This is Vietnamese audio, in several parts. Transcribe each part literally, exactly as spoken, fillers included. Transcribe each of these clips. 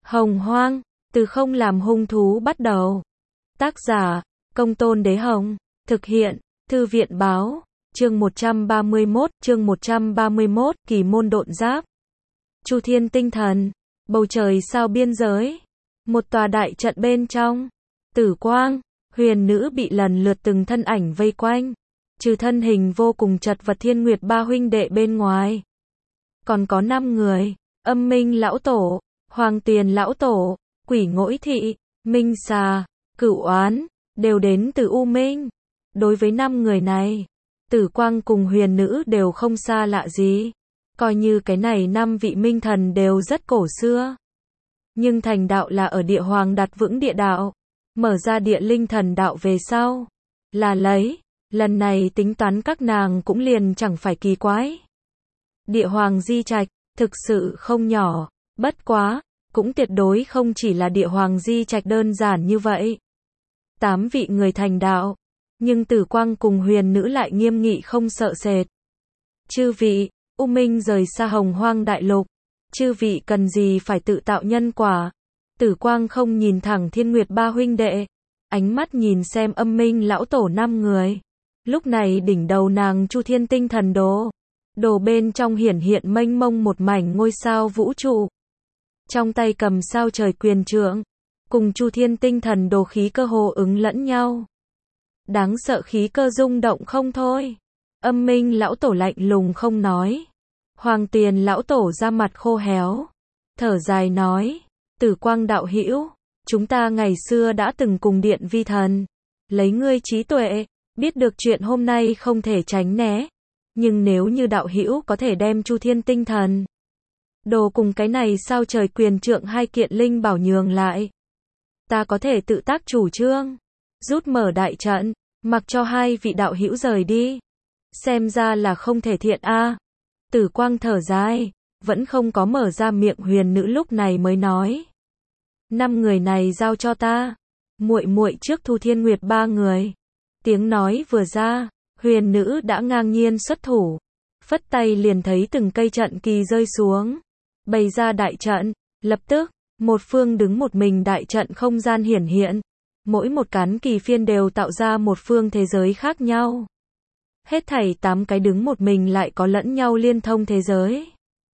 Hồng Hoang, từ không làm hung thú bắt đầu. Tác giả, Công Tôn Đế Hồng. Thực hiện, Thư viện Báo. Chương một trăm ba mươi mốt, chương một trăm ba mươi mốt, Kỳ môn độn giáp. Chu Thiên tinh thần, bầu trời sao biên giới. Một tòa đại trận bên trong. Tử Quang, Huyền Nữ bị lần lượt từng thân ảnh vây quanh. Trừ thân hình vô cùng chật vật Thiên Nguyệt ba huynh đệ bên ngoài. Còn có năm người, Âm Minh lão tổ, Hoàng Tuyền lão tổ, Quỷ Ngỗi thị, Minh Xà, Cửu Oán, đều đến từ U Minh. Đối với năm người này, Tử Quang cùng Huyền Nữ đều không xa lạ gì. Coi như cái này năm vị minh thần đều rất cổ xưa. Nhưng thành đạo là ở địa hoàng đặt vững địa đạo. Mở ra địa linh thần đạo về sau. Là lấy, lần này tính toán các nàng cũng liền chẳng phải kỳ quái. Địa hoàng di trạch, thực sự không nhỏ, bất quá, cũng tuyệt đối không chỉ là địa hoàng di trạch đơn giản như vậy. Tám vị người thành đạo, nhưng Tử Quang cùng Huyền Nữ lại nghiêm nghị không sợ sệt. Chư vị, U Minh rời xa Hồng Hoang đại lục, chư vị cần gì phải tự tạo nhân quả. Tử Quang không nhìn thẳng Thiên Nguyệt ba huynh đệ, ánh mắt nhìn xem Âm Minh lão tổ năm người. Lúc này đỉnh đầu nàng Chu Thiên tinh thần đồ, đồ bên trong hiển hiện mênh mông một mảnh ngôi sao vũ trụ. Trong tay cầm sao trời quyền trượng, cùng Chu Thiên tinh thần đồ khí cơ hồ ứng lẫn nhau. Đáng sợ khí cơ rung động không thôi. Âm Minh lão tổ lạnh lùng không nói. Hoàng Tuyền lão tổ ra mặt khô héo, thở dài nói, Tử Quang đạo hữu, chúng ta ngày xưa đã từng cùng điện vi thần, lấy ngươi trí tuệ, biết được chuyện hôm nay không thể tránh né, nhưng nếu như đạo hữu có thể đem Chu Thiên tinh thần đồ cùng cái này sao trời quyền trượng hai kiện linh bảo nhường lại, ta có thể tự tác chủ trương, rút mở đại trận, mặc cho hai vị đạo hữu rời đi. Xem ra là không thể thiện a. À. Tử Quang thở dài, vẫn không có mở ra miệng. Huyền Nữ lúc này mới nói, năm người này giao cho ta, muội muội trước thu Thiên Nguyệt ba người. Tiếng nói vừa ra, Huyền Nữ đã ngang nhiên xuất thủ, phất tay liền thấy từng cây trận kỳ rơi xuống, bày ra đại trận, lập tức, một phương đứng một mình đại trận không gian hiển hiện, mỗi một cán kỳ phiên đều tạo ra một phương thế giới khác nhau. Hết thảy tám cái đứng một mình lại có lẫn nhau liên thông thế giới.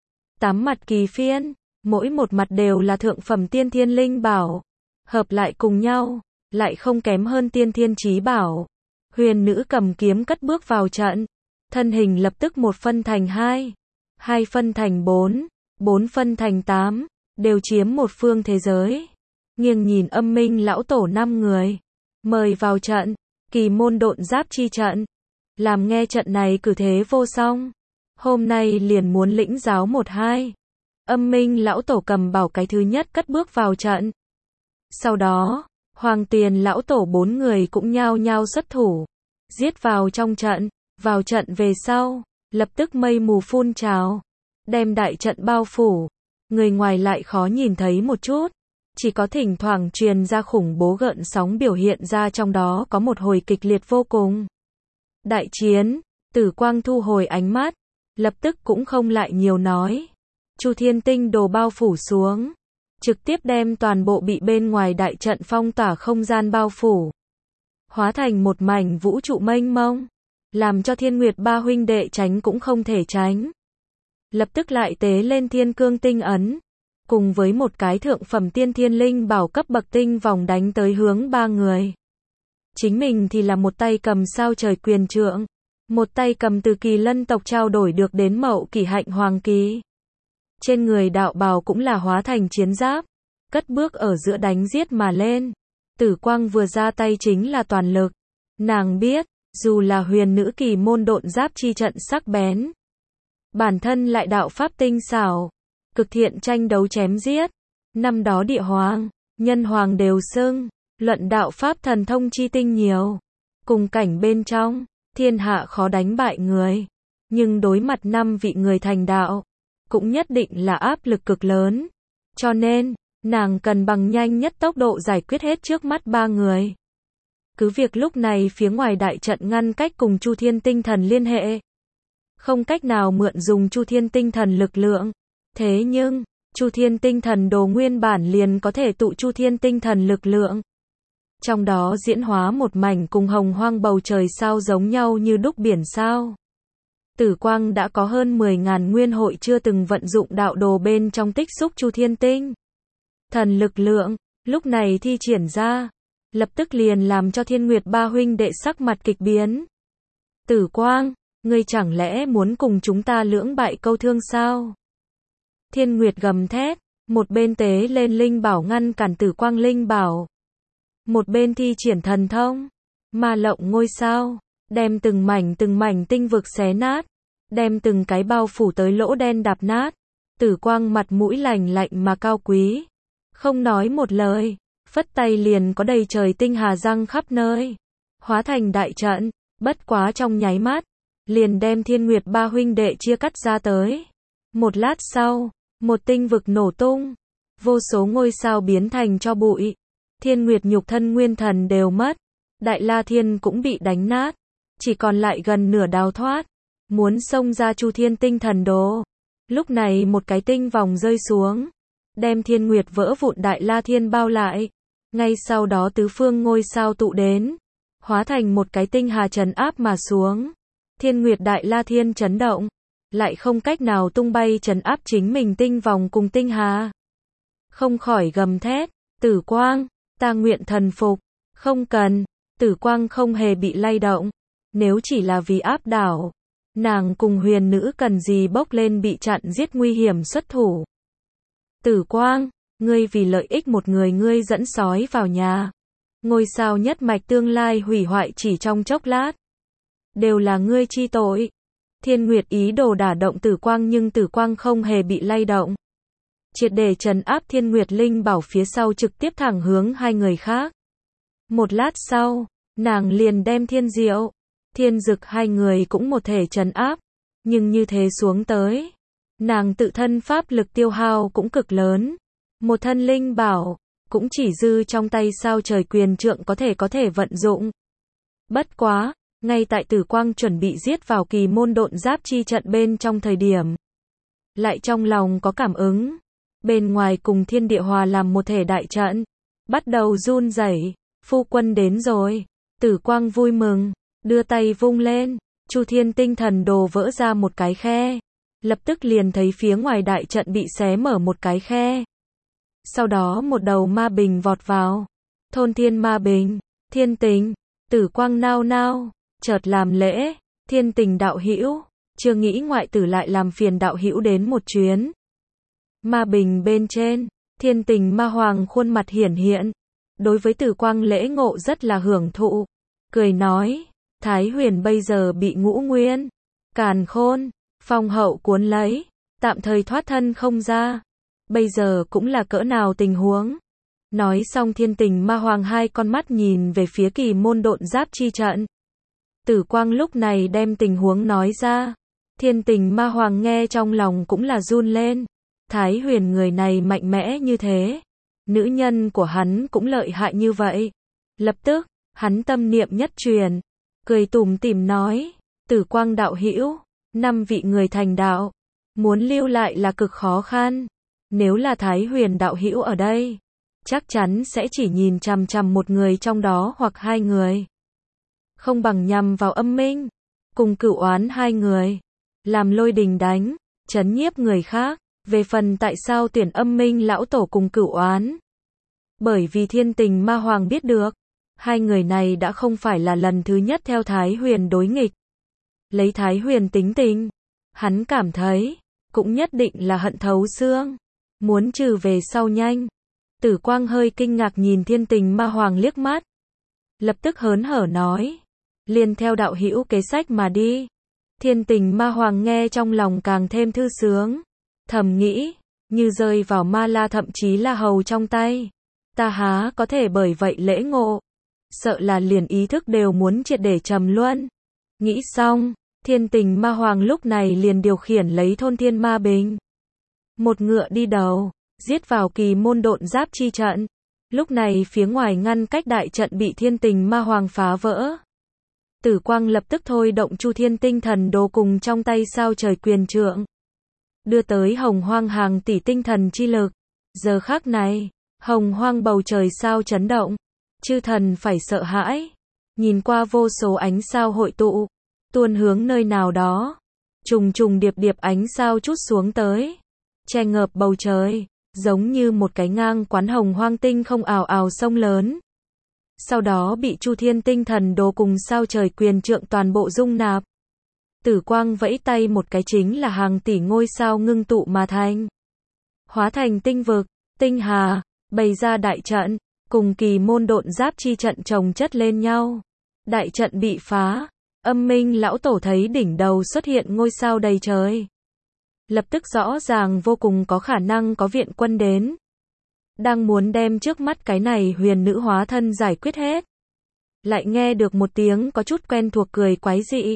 Tám mặt kỳ phiên, mỗi một mặt đều là thượng phẩm tiên thiên linh bảo, hợp lại cùng nhau, lại không kém hơn tiên thiên chí bảo. Huyền Nữ cầm kiếm cất bước vào trận, thân hình lập tức một phân thành hai, hai phân thành bốn, bốn phân thành tám, đều chiếm một phương thế giới. Nghiêng nhìn Âm Minh lão tổ năm người, mời vào trận, Kỳ môn độn giáp chi trận. Làm nghe trận này cử thế vô song, hôm nay liền muốn lĩnh giáo một hai. Âm Minh lão tổ cầm bảo cái thứ nhất cất bước vào trận. Sau đó, Hoàng Tuyền lão tổ bốn người cũng nhao nhao xuất thủ, giết vào trong trận. Vào trận về sau, lập tức mây mù phun trào, đem đại trận bao phủ. Người ngoài lại khó nhìn thấy một chút, chỉ có thỉnh thoảng truyền ra khủng bố gợn sóng biểu hiện ra trong đó có một hồi kịch liệt vô cùng. Đại chiến, Tử Quang thu hồi ánh mắt, lập tức cũng không lại nhiều nói. Chu Thiên tinh đồ bao phủ xuống, trực tiếp đem toàn bộ bị bên ngoài đại trận phong tỏa không gian bao phủ, hóa thành một mảnh vũ trụ mênh mông, làm cho Thiên Nguyệt ba huynh đệ tránh cũng không thể tránh. Lập tức lại tế lên Thiên Cương tinh ấn, cùng với một cái thượng phẩm tiên thiên linh bảo cấp bậc tinh vòng đánh tới hướng ba người. Chính mình thì là một tay cầm sao trời quyền trượng, một tay cầm từ Kỳ Lân tộc trao đổi được đến Mậu Kỷ Hạnh Hoàng Kỳ. Trên người đạo bào cũng là hóa thành chiến giáp, cất bước ở giữa đánh giết mà lên. Tử Quang vừa ra tay chính là toàn lực. Nàng biết, dù là Huyền Nữ Kỳ môn độn giáp chi trận sắc bén, bản thân lại đạo pháp tinh xảo, cực thiện tranh đấu chém giết. Năm đó địa hoàng, nhân hoàng đều xưng, luận đạo pháp thần thông chi tinh nhiều. Cùng cảnh bên trong, thiên hạ khó đánh bại người. Nhưng đối mặt năm vị người thành đạo, cũng nhất định là áp lực cực lớn. Cho nên, nàng cần bằng nhanh nhất tốc độ giải quyết hết trước mắt ba người. Cứ việc lúc này phía ngoài đại trận ngăn cách cùng Chu Thiên tinh thần liên hệ, không cách nào mượn dùng Chu Thiên tinh thần lực lượng. Thế nhưng, Chu Thiên Tinh Thần Đồ nguyên bản liền có thể tụ Chu Thiên Tinh Thần lực lượng. Trong đó diễn hóa một mảnh cùng hồng hoang bầu trời sao giống nhau như đúc biển sao. Tử Quang đã có hơn mười ngàn nguyên hội chưa từng vận dụng đạo đồ bên trong tích xúc Chu Thiên Tinh Thần lực lượng, lúc này thi triển ra, lập tức liền làm cho Thiên Nguyệt ba huynh đệ sắc mặt kịch biến. Tử Quang, ngươi chẳng lẽ muốn cùng chúng ta lưỡng bại câu thương sao? Thiên Nguyệt gầm thét, một bên tế lên linh bảo ngăn cản Tử Quang linh bảo. Một bên thi triển thần thông, ma lộng ngôi sao, đem từng mảnh từng mảnh tinh vực xé nát, đem từng cái bao phủ tới lỗ đen đạp nát. Tử Quang mặt mũi lạnh lạnh mà cao quý, không nói một lời, phất tay liền có đầy trời tinh hà răng khắp nơi, hóa thành đại trận, bất quá trong nháy mắt, liền đem Thiên Nguyệt ba huynh đệ chia cắt ra tới. Một lát sau, một tinh vực nổ tung, vô số ngôi sao biến thành tro bụi, Thiên Nguyệt nhục thân nguyên thần đều mất, Đại La Thiên cũng bị đánh nát, chỉ còn lại gần nửa đào thoát, muốn xông ra Chu Thiên Tinh Thần Đồ. Lúc này một cái tinh vòng rơi xuống, đem Thiên Nguyệt vỡ vụn Đại La Thiên bao lại, ngay sau đó tứ phương ngôi sao tụ đến, hóa thành một cái tinh hà trấn áp mà xuống. Thiên Nguyệt Đại La Thiên chấn động, lại không cách nào tung bay trấn áp chính mình tinh vòng cùng tinh hà. Không khỏi gầm thét, Tử Quang, ta nguyện thần phục, không cần. Tử Quang không hề bị lay động, nếu chỉ là vì áp đảo, nàng cùng huyền nữ cần gì bốc lên bị chặn giết nguy hiểm xuất thủ. Tử Quang, ngươi vì lợi ích một người ngươi dẫn sói vào nhà, ngôi sao nhất mạch tương lai hủy hoại chỉ trong chốc lát, đều là ngươi chi tội. Thiên Nguyệt ý đồ đả động Tử Quang nhưng Tử Quang không hề bị lay động, triệt để trấn áp Thiên Nguyệt linh bảo phía sau trực tiếp thẳng hướng hai người khác. Một lát sau, nàng liền đem Thiên Diệu, Thiên Dực hai người cũng một thể trấn áp, nhưng như thế xuống tới, nàng tự thân pháp lực tiêu hao cũng cực lớn, một thân linh bảo, cũng chỉ dư trong tay sao trời quyền trượng có thể có thể vận dụng. Bất quá, ngay tại Tử Quang chuẩn bị giết vào kỳ môn độn giáp chi trận bên trong thời điểm, lại trong lòng có cảm ứng, bên ngoài cùng thiên địa hòa làm một thể đại trận, bắt đầu run rẩy. Phu quân đến rồi. Tử Quang vui mừng, đưa tay vung lên, Chu Thiên Tinh Thần Đồ vỡ ra một cái khe, lập tức liền thấy phía ngoài đại trận bị xé mở một cái khe. Sau đó một đầu ma bình vọt vào, thôn thiên ma bình, Thiên Tình. Tử Quang nao nao, chợt làm lễ, Thiên Tình đạo hữu, chưa nghĩ ngoại tử lại làm phiền đạo hữu đến một chuyến. Ma bình bên trên, Thiên Tình ma hoàng khuôn mặt hiển hiện, đối với Tử Quang lễ ngộ rất là hưởng thụ, cười nói, Thái Huyền bây giờ bị ngũ nguyên, càn khôn, phong hậu cuốn lấy, tạm thời thoát thân không ra, bây giờ cũng là cỡ nào tình huống. Nói xong Thiên Tình ma hoàng hai con mắt nhìn về phía kỳ môn độn giáp chi trận. Tử Quang lúc này đem tình huống nói ra, Thiên Tình ma hoàng nghe trong lòng cũng là run lên, Thái Huyền người này mạnh mẽ như thế, nữ nhân của hắn cũng lợi hại như vậy. Lập tức, hắn tâm niệm nhất truyền, cười tủm tỉm nói, Tử Quang đạo hữu, năm vị người thành đạo, muốn lưu lại là cực khó khăn, nếu là Thái Huyền đạo hữu ở đây, chắc chắn sẽ chỉ nhìn chằm chằm một người trong đó hoặc hai người, không bằng nhằm vào Âm Minh, cùng Cửu Oán hai người, làm Lôi Đình đánh, trấn nhiếp người khác. Về phần tại sao tuyển Âm Minh lão tổ cùng Cửu Oán, bởi vì Thiên Tình ma hoàng biết được, hai người này đã không phải là lần thứ nhất theo Thái Huyền đối nghịch. Lấy Thái Huyền tính tình, hắn cảm thấy, cũng nhất định là hận thấu xương, muốn trừ về sau nhanh. Tử Quang hơi kinh ngạc nhìn Thiên Tình ma hoàng liếc mắt, lập tức hớn hở nói, liền theo đạo hữu kế sách mà đi. Thiên Tình ma hoàng nghe trong lòng càng thêm thư sướng, thầm nghĩ, như rơi vào ma la thậm chí là hầu trong tay, ta há có thể bởi vậy lễ ngộ, sợ là liền ý thức đều muốn triệt để trầm luân. Nghĩ xong, Thiên Tình ma hoàng lúc này liền điều khiển lấy thôn thiên ma bình, một ngựa đi đầu, giết vào kỳ môn độn giáp chi trận. Lúc này phía ngoài ngăn cách đại trận bị Thiên Tình ma hoàng phá vỡ. Tử Quang lập tức thôi động Chu Thiên Tinh Thần Đồ cùng trong tay sao trời quyền trượng, đưa tới hồng hoang hàng tỷ tinh thần chi lực. Giờ khắc này, hồng hoang bầu trời sao chấn động, chư thần phải sợ hãi, nhìn qua vô số ánh sao hội tụ, tuôn hướng nơi nào đó, trùng trùng điệp điệp ánh sao trút xuống tới, che ngợp bầu trời, giống như một cái ngang quán hồng hoang tinh không ào ào sông lớn. Sau đó bị Chu Thiên tinh thần đồ cùng sao trời quyền trượng toàn bộ dung nạp. Tử quang vẫy tay một cái chính là hàng tỷ ngôi sao ngưng tụ mà thành. Hóa thành tinh vực, tinh hà, bày ra đại trận, cùng kỳ môn độn giáp chi trận chồng chất lên nhau. Đại trận bị phá, Âm Minh lão tổ thấy đỉnh đầu xuất hiện ngôi sao đầy trời. Lập tức rõ ràng vô cùng có khả năng có viện quân đến. Đang muốn đem trước mắt cái này huyền nữ hóa thân giải quyết hết. Lại nghe được một tiếng có chút quen thuộc cười quái dị.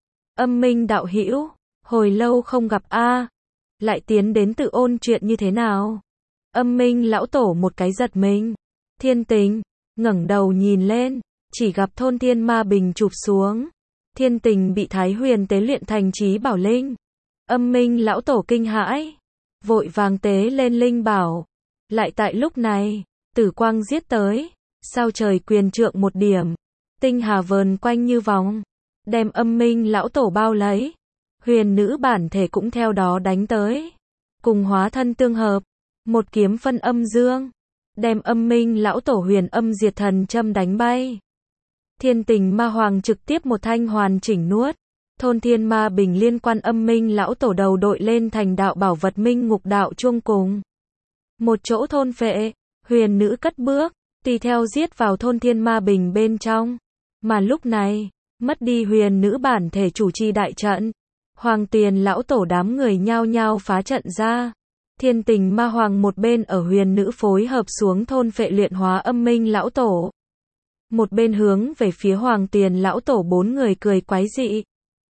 Âm Minh đạo hữu, hồi lâu không gặp a, lại tiến đến tự ôn chuyện như thế nào? Âm Minh lão tổ một cái giật mình. Thiên Tình, ngẩng đầu nhìn lên, chỉ gặp thôn thiên ma bình chụp xuống. Thiên Tình bị Thái Huyền tế luyện thành trí bảo linh. Âm Minh lão tổ kinh hãi, vội vàng tế lên linh bảo. Lại tại lúc này, tử quang giết tới, sao trời quyền trượng một điểm, tinh hà vờn quanh như vòng, đem Âm Minh lão tổ bao lấy. Huyền nữ bản thể cũng theo đó đánh tới, cùng hóa thân tương hợp, một kiếm phân âm dương, đem Âm Minh lão tổ huyền âm diệt thần châm đánh bay. Thiên Tình ma hoàng trực tiếp một thanh hoàn chỉnh nuốt. Thôn thiên ma bình liên quan Âm Minh lão tổ đầu đội lên thành đạo bảo vật minh ngục đạo chuông cùng. Một chỗ thôn phệ, huyền nữ cất bước, tùy theo giết vào thôn thiên ma bình bên trong. Mà lúc này, mất đi huyền nữ bản thể chủ trì đại trận. Hoàng tiền lão tổ đám người nhao nhao phá trận ra. Thiên Tình ma hoàng một bên ở huyền nữ phối hợp xuống thôn phệ luyện hóa Âm Minh lão tổ. Một bên hướng về phía hoàng tiền lão tổ bốn người cười quái dị.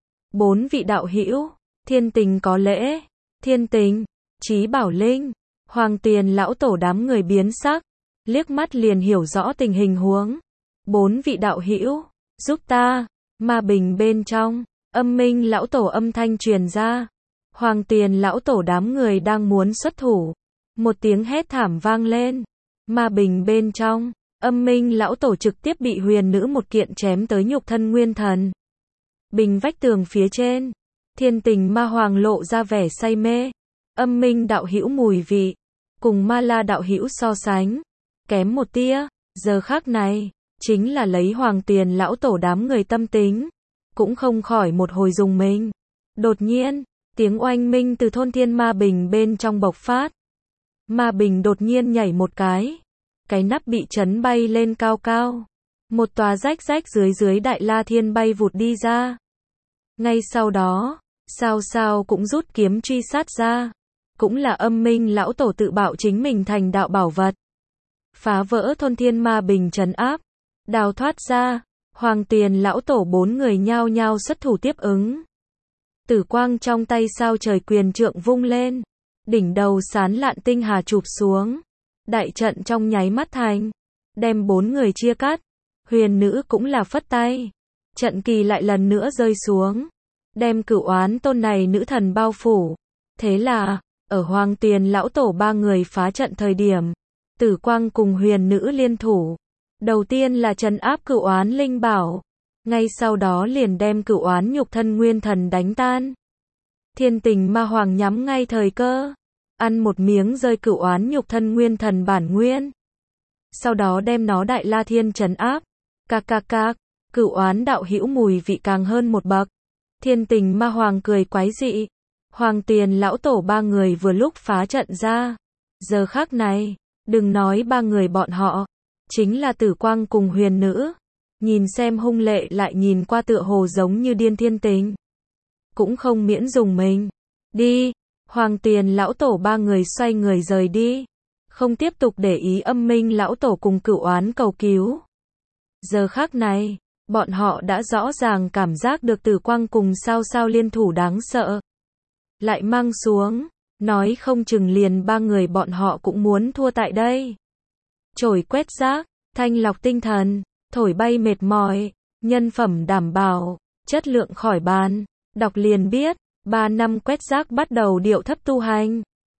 Bốn vị đạo hữu, Thiên Tình có lễ. Thiên Tình, Chí Bảo Linh, Hoàng tiền lão tổ đám người biến sắc, liếc mắt liền hiểu rõ tình hình huống. Bốn vị đạo hữu, giúp ta. Ma bình bên trong, Âm Minh lão tổ âm thanh truyền ra. Hoàng tiền lão tổ đám người đang muốn xuất thủ, một tiếng hét thảm vang lên. Ma bình bên trong, Âm Minh lão tổ trực tiếp bị huyền nữ một kiện chém tới nhục thân nguyên thần. Bình vách tường phía trên, Thiên Tình ma hoàng lộ ra vẻ say mê. Âm Minh đạo hữu mùi vị, cùng Ma La đạo hữu so sánh, kém một tia. Giờ khắc này, chính là lấy hoàng tiền lão tổ đám người tâm tính, cũng không khỏi một hồi rùng mình. Đột nhiên, tiếng oanh minh từ thôn thiên ma bình bên trong bộc phát. Ma bình đột nhiên nhảy một cái, cái nắp bị chấn bay lên cao cao. Một tòa rách rách dưới dưới đại la thiên bay vụt đi ra. Ngay sau đó, sao sao cũng rút kiếm truy sát ra. Cũng là Âm Minh lão tổ tự bạo chính mình thành đạo bảo vật. Phá vỡ thôn thiên ma bình trấn áp, đào thoát ra. Hoàng tiền lão tổ bốn người nhao nhao xuất thủ tiếp ứng. Tử quang trong tay sao trời quyền trượng vung lên, đỉnh đầu sán lạn tinh hà chụp xuống. Đại trận trong nháy mắt thành, đem bốn người chia cắt. Huyền nữ cũng là phất tay, trận kỳ lại lần nữa rơi xuống, đem Cửu Oán tôn này nữ thần bao phủ. Thế là, ở Hoàng tiền lão tổ ba người phá trận thời điểm, Tử quang cùng huyền nữ liên thủ. Đầu tiên là trấn áp Cửu Oán linh bảo, ngay sau đó liền đem Cửu Oán nhục thân nguyên thần đánh tan. Thiên Tình ma hoàng nhắm ngay thời cơ, ăn một miếng rơi Cửu Oán nhục thân nguyên thần bản nguyên. Sau đó đem nó đại la thiên trấn áp. Cạc cạc cạc, Cửu Oán đạo hữu mùi vị càng hơn một bậc. Thiên Tình ma hoàng cười quái dị. Hoàng tiền lão tổ ba người vừa lúc phá trận ra. Giờ khắc này, đừng nói ba người bọn họ, chính là Tử quang cùng huyền nữ. Nhìn xem hung lệ lại nhìn qua tựa hồ giống như điên Thiên Tình, cũng không miễn dùng mình. Đi, Hoàng tiền lão tổ ba người xoay người rời đi, không tiếp tục để ý Âm Minh lão tổ cùng Cửu Oán cầu cứu. Giờ khắc này, bọn họ đã rõ ràng cảm giác được Tử quang cùng sao sao liên thủ đáng sợ. Lại mang xuống, nói không chừng liền ba người bọn họ cũng muốn thua tại đây. Chổi quét rác, thanh lọc tinh thần, thổi bay mệt mỏi, nhân phẩm đảm bảo, chất lượng khỏi bàn. Đọc liền biết. Ba năm quét rác bắt đầu điệu thấp tu hành.